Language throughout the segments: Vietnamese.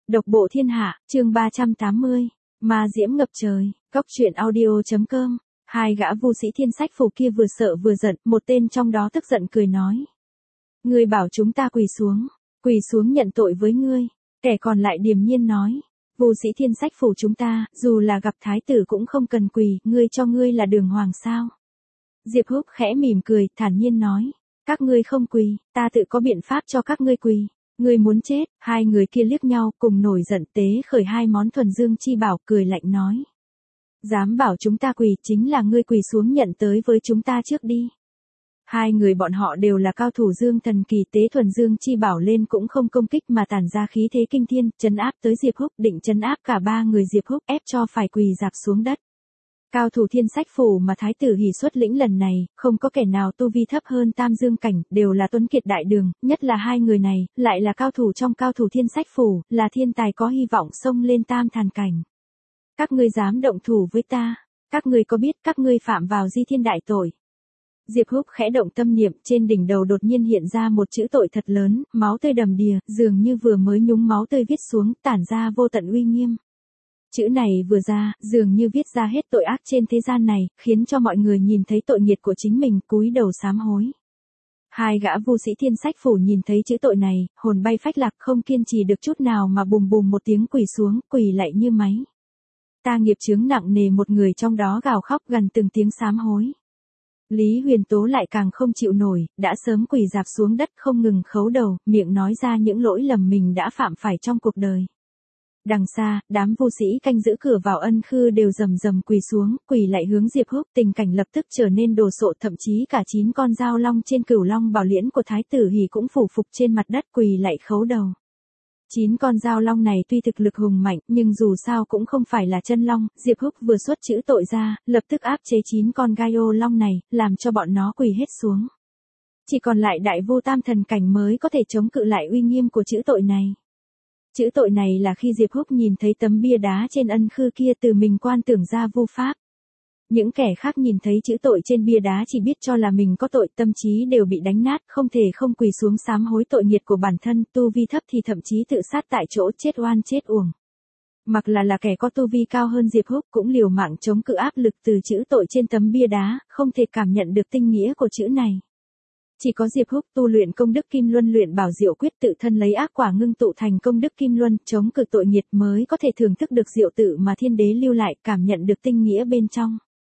Độc bộ thiên hạ, chương 380, ma diễm ngập trời, cóc truyện audio.com. Hai gã vu sĩ thiên sách phủ kia vừa sợ vừa giận, một tên trong đó tức giận cười nói. Ngươi bảo chúng ta quỳ xuống nhận tội với ngươi. Kẻ còn lại điềm nhiên nói. Vu sĩ thiên sách phủ chúng ta, dù là gặp thái tử cũng không cần quỳ, ngươi cho ngươi là đường hoàng sao. Diệp Húc khẽ mỉm cười, thản nhiên nói. Các ngươi không quỳ, ta tự có biện pháp cho các ngươi quỳ. Ngươi muốn chết, hai người kia liếc nhau, cùng nổi giận tế khởi hai món thuần dương chi bảo, cười lạnh nói. Dám bảo chúng ta quỳ, chính là ngươi quỳ xuống nhận tới với chúng ta trước đi. Hai người bọn họ đều là cao thủ dương thần kỳ, tế thuần dương chi bảo lên cũng không công kích mà tản ra khí thế kinh thiên, trấn áp tới Diệp Húc, định trấn áp cả ba người Diệp Húc, ép cho phải quỳ rạp xuống đất. Cao thủ thiên sách phủ mà thái tử hỉ xuất lĩnh lần này, không có kẻ nào tu vi thấp hơn tam dương cảnh, đều là tuấn kiệt đại đường, nhất là hai người này, lại là cao thủ trong cao thủ thiên sách phủ, là thiên tài có hy vọng xông lên tam thần cảnh. Các ngươi dám động thủ với ta, các ngươi có biết các ngươi phạm vào di thiên đại tội. Diệp Húc khẽ động tâm niệm, trên đỉnh đầu đột nhiên hiện ra một chữ tội thật lớn, máu tươi đầm đìa, dường như vừa mới nhúng máu tươi viết xuống, tản ra vô tận uy nghiêm. Chữ này vừa ra, dường như viết ra hết tội ác trên thế gian này, khiến cho mọi người nhìn thấy tội nghiệt của chính mình, cúi đầu sám hối. Hai gã vu sĩ thiên sách phủ nhìn thấy chữ tội này, hồn bay phách lạc, không kiên trì được chút nào mà bùm bùm một tiếng quỳ xuống, quỳ lạy như máy. Ta nghiệp chướng nặng nề, một người trong đó gào khóc gần từng tiếng sám hối. Lý Huyền Tố lại càng không chịu nổi, đã sớm quỳ rạp xuống đất không ngừng khấu đầu, miệng nói ra những lỗi lầm mình đã phạm phải trong cuộc đời. Đằng xa, đám vu sĩ canh giữ cửa vào ân khư đều rầm rầm quỳ xuống, quỳ lại hướng Diệp Húc, tình cảnh lập tức trở nên đồ sộ, thậm chí cả 9 con dao long trên cửu long bảo liễn của thái tử hỉ cũng phủ phục trên mặt đất quỳ lại khấu đầu. 9 con dao long này tuy thực lực hùng mạnh, nhưng dù sao cũng không phải là chân long, Diệp Húc vừa xuất chữ tội ra, lập tức áp chế 9 con gai ô long này, làm cho bọn nó quỳ hết xuống. Chỉ còn lại đại vu tam thần cảnh mới có thể chống cự lại uy nghiêm của chữ tội này. Chữ tội này là khi Diệp Húc nhìn thấy tấm bia đá trên ân khư kia từ mình quan tưởng ra vu pháp. Những kẻ khác nhìn thấy chữ tội trên bia đá chỉ biết cho là mình có tội, tâm trí đều bị đánh nát, không thể không quỳ xuống sám hối tội nghiệt của bản thân, tu vi thấp thì thậm chí tự sát tại chỗ, chết oan chết uổng. Mặc là kẻ có tu vi cao hơn Diệp Húc cũng liều mạng chống cự áp lực từ chữ tội trên tấm bia đá, không thể cảm nhận được tinh nghĩa của chữ này. Chỉ có Diệp Húc tu luyện công đức Kim Luân luyện bảo diệu quyết, tự thân lấy ác quả ngưng tụ thành công đức Kim Luân, chống cự tội nghiệt mới có thể thưởng thức được diệu tự mà thiên đế lưu lại, cảm nhận được tinh nghĩa bên trong.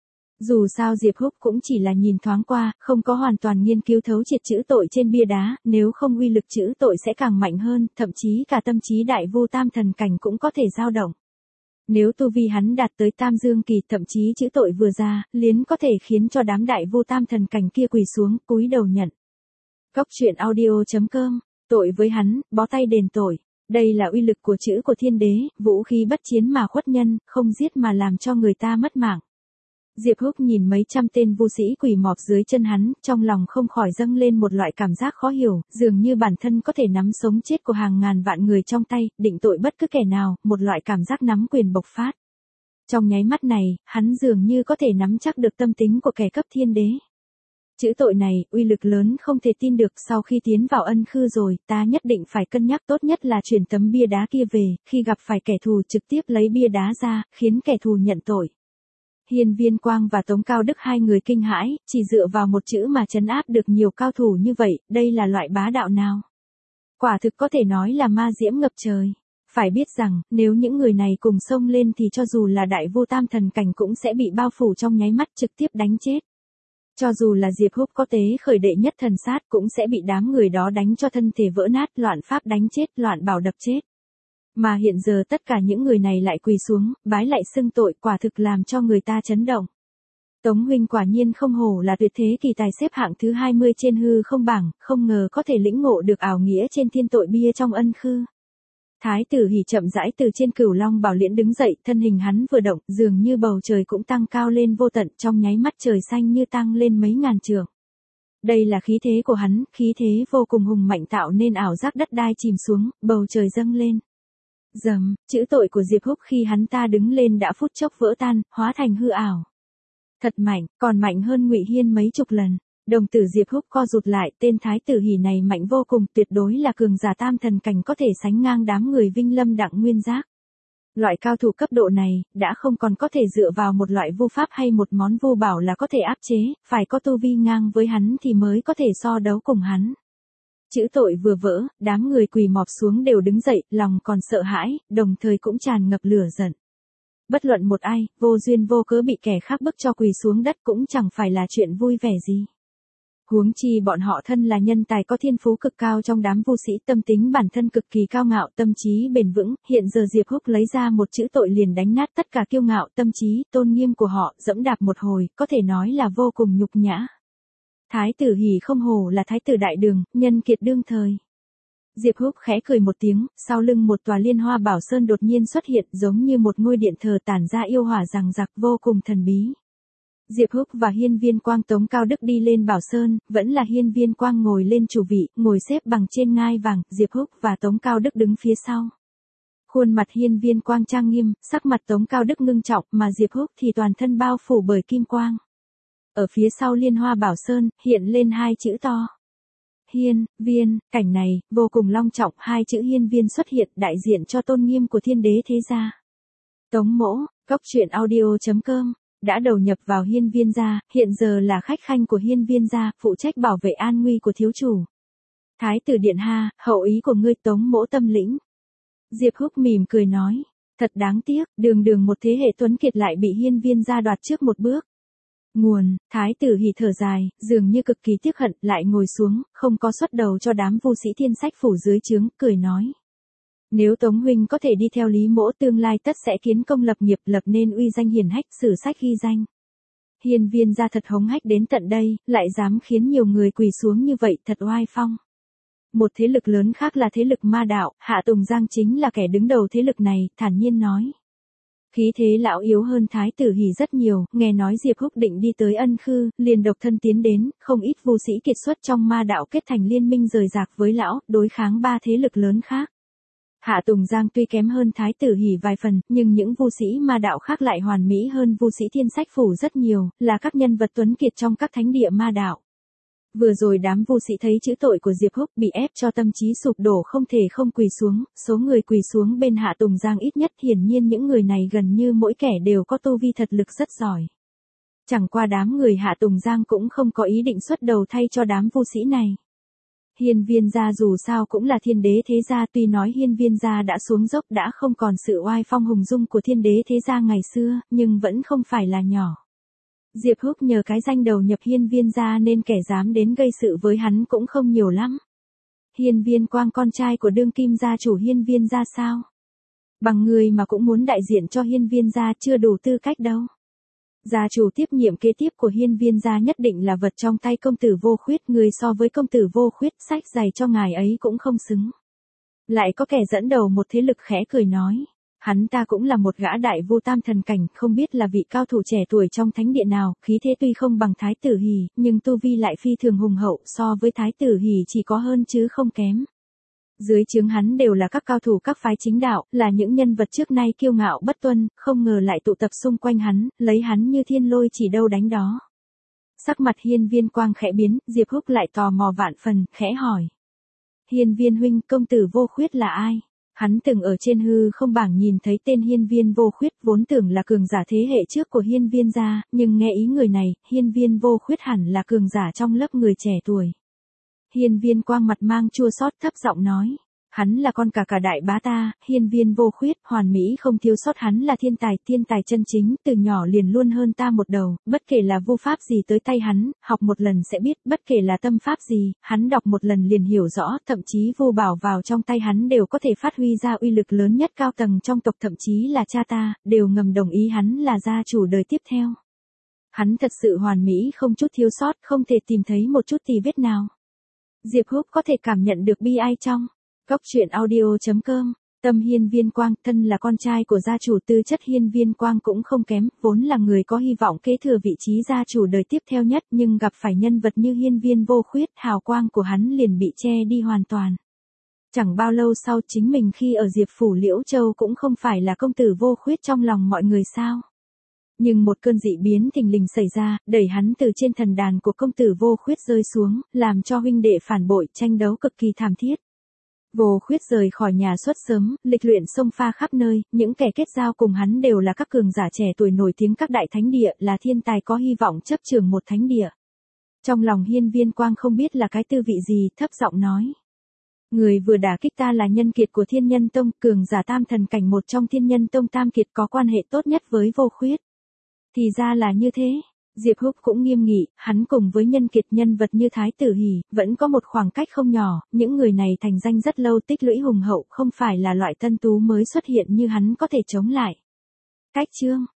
Dù sao Diệp Húc cũng chỉ là nhìn thoáng qua, không có hoàn toàn nghiên cứu thấu triệt chữ tội trên bia đá, nếu không uy lực chữ tội sẽ càng mạnh hơn, thậm chí cả tâm trí đại vu tam thần cảnh cũng có thể dao động. Nếu tu vi hắn đạt tới tam dương kỳ, thậm chí chữ tội vừa ra, liền có thể khiến cho đám đại vu tam thần cảnh kia quỳ xuống, cúi đầu nhận. Cóc truyện audio.com, tội với hắn, bó tay đền tội. Đây là uy lực của chữ của thiên đế, vũ khí bất chiến mà khuất nhân, không giết mà làm cho người ta mất mạng. Diệp Húc nhìn mấy trăm tên vu sĩ quỳ mọp dưới chân hắn, trong lòng không khỏi dâng lên một loại cảm giác khó hiểu, dường như bản thân có thể nắm sống chết của hàng ngàn vạn người trong tay, định tội bất cứ kẻ nào, một loại cảm giác nắm quyền bộc phát. Trong nháy mắt này, hắn dường như có thể nắm chắc được tâm tính của kẻ cấp thiên đế. Chữ tội này, uy lực lớn không thể tin được, sau khi tiến vào ân khư rồi, ta nhất định phải cân nhắc, tốt nhất là chuyển tấm bia đá kia về, khi gặp phải kẻ thù trực tiếp lấy bia đá ra, khiến kẻ thù nhận tội. Hiên Viên Quang và Tống Cao Đức hai người kinh hãi, chỉ dựa vào một chữ mà trấn áp được nhiều cao thủ như vậy, đây là loại bá đạo nào? Quả thực có thể nói là ma diễm ngập trời. Phải biết rằng, nếu những người này cùng xông lên thì cho dù là đại vu tam thần cảnh cũng sẽ bị bao phủ trong nháy mắt, trực tiếp đánh chết. Cho dù là Diệp Húc có tế khởi đệ nhất thần sát cũng sẽ bị đám người đó đánh cho thân thể vỡ nát, loạn pháp đánh chết, loạn bảo đập chết. Mà hiện giờ tất cả những người này lại quỳ xuống, bái lại xưng tội, quả thực làm cho người ta chấn động. Tống huynh quả nhiên không hổ là tuyệt thế kỳ tài, xếp hạng thứ 20 trên hư không bảng, không ngờ có thể lĩnh ngộ được ảo nghĩa trên thiên tội bia trong ân khư. Thái tử hỉ chậm rãi từ trên cửu long bảo liễn đứng dậy, thân hình hắn vừa động, dường như bầu trời cũng tăng cao lên vô tận, trong nháy mắt trời xanh như tăng lên mấy ngàn trượng. Đây là khí thế của hắn, khí thế vô cùng hùng mạnh tạo nên ảo giác đất đai chìm xuống, bầu trời dâng lên. Dầm, chữ tội của Diệp Húc khi hắn ta đứng lên đã phút chốc vỡ tan, hóa thành hư ảo. Thật mạnh, còn mạnh hơn Ngụy Hiên mấy chục lần. Đồng tử Diệp Húc co rụt lại, tên Thái tử Hỷ này mạnh vô cùng, tuyệt đối là cường giả tam thần cảnh có thể sánh ngang đám người Vinh Lâm Đặng Nguyên Giác. Loại cao thủ cấp độ này, đã không còn có thể dựa vào một loại vu pháp hay một món vu bảo là có thể áp chế, phải có tu vi ngang với hắn thì mới có thể so đấu cùng hắn. Chữ tội vừa vỡ, đám người quỳ mọp xuống đều đứng dậy, lòng còn sợ hãi, đồng thời cũng tràn ngập lửa giận. Bất luận một ai, vô duyên vô cớ bị kẻ khác bức cho quỳ xuống đất cũng chẳng phải là chuyện vui vẻ gì. Huống chi bọn họ thân là nhân tài có thiên phú cực cao trong đám vu sĩ, tâm tính bản thân cực kỳ cao ngạo, tâm trí bền vững, hiện giờ Diệp Húc lấy ra một chữ tội liền đánh nát tất cả kiêu ngạo, tâm trí, tôn nghiêm của họ, dẫm đạp một hồi, có thể nói là vô cùng nhục nhã. Thái tử Hỷ không hổ là thái tử đại đường, nhân kiệt đương thời. Diệp Húc khẽ cười một tiếng, sau lưng một tòa Liên Hoa Bảo Sơn đột nhiên xuất hiện, giống như một ngôi điện thờ tản ra yêu hỏa giằng giặc, vô cùng thần bí. Diệp Húc và Hiên Viên Quang Tống Cao Đức đi lên Bảo Sơn, vẫn là Hiên Viên Quang ngồi lên chủ vị, ngồi xếp bằng trên ngai vàng, Diệp Húc và Tống Cao Đức đứng phía sau. Khuôn mặt Hiên Viên Quang trang nghiêm, sắc mặt Tống Cao Đức ngưng trọng, mà Diệp Húc thì toàn thân bao phủ bởi kim quang. Ở phía sau Liên Hoa Bảo Sơn, hiện lên hai chữ to. Hiên, Viên, cảnh này, vô cùng long trọng, hai chữ Hiên Viên xuất hiện, đại diện cho tôn nghiêm của thiên đế thế gia. Tống Mỗ, Cốc Truyện Audio.com đã đầu nhập vào Hiên Viên gia, hiện giờ là khách khanh của Hiên Viên gia, phụ trách bảo vệ an nguy của thiếu chủ. Thái tử điện ha, hậu ý của ngươi Tống Mỗ tâm lĩnh. Diệp Húc mỉm cười nói, thật đáng tiếc, đường đường một thế hệ tuấn kiệt lại bị Hiên Viên gia đoạt trước một bước. Nguồn, Thái tử Hỷ thở dài, dường như cực kỳ tiếc hận, lại ngồi xuống, không có xuất đầu cho đám vu sĩ thiên sách phủ dưới trướng, cười nói. Nếu Tống huynh có thể đi theo Lý Mỗ tương lai tất sẽ kiến công lập nghiệp, lập nên uy danh hiển hách, sử sách ghi danh. Hiên Viên gia thật hống hách đến tận đây, lại dám khiến nhiều người quỳ xuống như vậy, thật oai phong. Một thế lực lớn khác là thế lực ma đạo, Hạ Tùng Giang chính là kẻ đứng đầu thế lực này, thản nhiên nói. Khí thế lão yếu hơn Thái tử Hỷ rất nhiều, nghe nói Diệp Húc định đi tới Ân Khư, liền độc thân tiến đến, không ít vu sĩ kiệt xuất trong ma đạo kết thành liên minh rời rạc với lão, đối kháng ba thế lực lớn khác. Hạ Tùng Giang tuy kém hơn Thái tử Hỷ vài phần, nhưng những vu sĩ ma đạo khác lại hoàn mỹ hơn vu sĩ thiên sách phủ rất nhiều, là các nhân vật tuấn kiệt trong các thánh địa ma đạo. Vừa rồi đám vu sĩ thấy chữ tội của Diệp Húc bị ép cho tâm trí sụp đổ không thể không quỳ xuống, số người quỳ xuống bên Hạ Tùng Giang ít nhất, hiển nhiên những người này gần như mỗi kẻ đều có tu vi thật lực rất giỏi. Chẳng qua đám người Hạ Tùng Giang cũng không có ý định xuất đầu thay cho đám vu sĩ này. Hiên Viên gia dù sao cũng là thiên đế thế gia, tuy nói Hiên Viên gia đã xuống dốc, đã không còn sự oai phong hùng dung của thiên đế thế gia ngày xưa, nhưng vẫn không phải là nhỏ. Diệp Húc nhờ cái danh đầu nhập Hiên Viên gia nên kẻ dám đến gây sự với hắn cũng không nhiều lắm. Hiên Viên Quang con trai của đương kim gia chủ Hiên Viên gia sao? Bằng người mà cũng muốn đại diện cho Hiên Viên gia, chưa đủ tư cách đâu. Gia chủ tiếp nhiệm kế tiếp của Hiên Viên gia nhất định là vật trong tay công tử Vô Khuyết, người so với công tử Vô Khuyết, sách giày cho ngài ấy cũng không xứng. Lại có kẻ dẫn đầu một thế lực khẽ cười nói. Hắn ta cũng là một gã đại vu tam thần cảnh, không biết là vị cao thủ trẻ tuổi trong thánh địa nào, khí thế tuy không bằng Thái tử Hỷ, nhưng tu vi lại phi thường hùng hậu, so với Thái tử Hỷ chỉ có hơn chứ không kém. Dưới trướng hắn đều là các cao thủ các phái chính đạo, là những nhân vật trước nay kiêu ngạo bất tuân, không ngờ lại tụ tập xung quanh hắn, lấy hắn như thiên lôi chỉ đâu đánh đó. Sắc mặt Hiên Viên Quang khẽ biến, Diệp Húc lại tò mò vạn phần, khẽ hỏi. Hiên Viên huynh, công tử Vô Khuyết là ai? Hắn từng ở trên hư không bảng nhìn thấy tên Hiên Viên Vô Khuyết, vốn tưởng là cường giả thế hệ trước của Hiên Viên gia, nhưng nghe ý người này, Hiên Viên Vô Khuyết hẳn là cường giả trong lớp người trẻ tuổi. Hiên Viên Quang mặt mang chua xót thấp giọng nói. Hắn là con cả đại bá ta, Hiên Viên Vô Khuyết, hoàn mỹ không thiếu sót, hắn là thiên tài chân chính, từ nhỏ liền luôn hơn ta một đầu, bất kể là vu pháp gì tới tay hắn, học một lần sẽ biết, bất kể là tâm pháp gì, hắn đọc một lần liền hiểu rõ, thậm chí vu bảo vào trong tay hắn đều có thể phát huy ra uy lực lớn nhất, cao tầng trong tộc thậm chí là cha ta, đều ngầm đồng ý hắn là gia chủ đời tiếp theo. Hắn thật sự hoàn mỹ không chút thiếu sót, không thể tìm thấy một chút tì vết nào. Diệp Húc có thể cảm nhận được bi ai trong Cốc Truyện Audio.com. Tâm Hiên Viên Quang, thân là con trai của gia chủ, tư chất Hiên Viên Quang cũng không kém, vốn là người có hy vọng kế thừa vị trí gia chủ đời tiếp theo nhất, nhưng gặp phải nhân vật như Hiên Viên Vô Khuyết, hào quang của hắn liền bị che đi hoàn toàn. Chẳng bao lâu sau, chính mình khi ở Diệp phủ Liễu Châu cũng không phải là công tử Vô Khuyết trong lòng mọi người sao? Nhưng một cơn dị biến thình lình xảy ra, đẩy hắn từ trên thần đàn của công tử Vô Khuyết rơi xuống, làm cho huynh đệ phản bội tranh đấu cực kỳ thảm thiết. Vô Khuyết rời khỏi nhà suốt sớm, lịch luyện xông pha khắp nơi, những kẻ kết giao cùng hắn đều là các cường giả trẻ tuổi nổi tiếng các đại thánh địa, là thiên tài có hy vọng chấp trường một thánh địa. Trong lòng Hiên Viên Quang không biết là cái tư vị gì, thấp giọng nói. Người vừa đả kích ta là nhân kiệt của Thiên Nhân Tông, cường giả tam thần cảnh một trong Thiên Nhân Tông tam kiệt có quan hệ tốt nhất với Vô Khuyết. Thì ra là như thế. Diệp Húc cũng nghiêm nghị, hắn cùng với nhân kiệt nhân vật như Thái Tử Hỷ, vẫn có một khoảng cách không nhỏ, những người này thành danh rất lâu tích lũy hùng hậu, không phải là loại tân tú mới xuất hiện như hắn có thể chống lại. Cách chương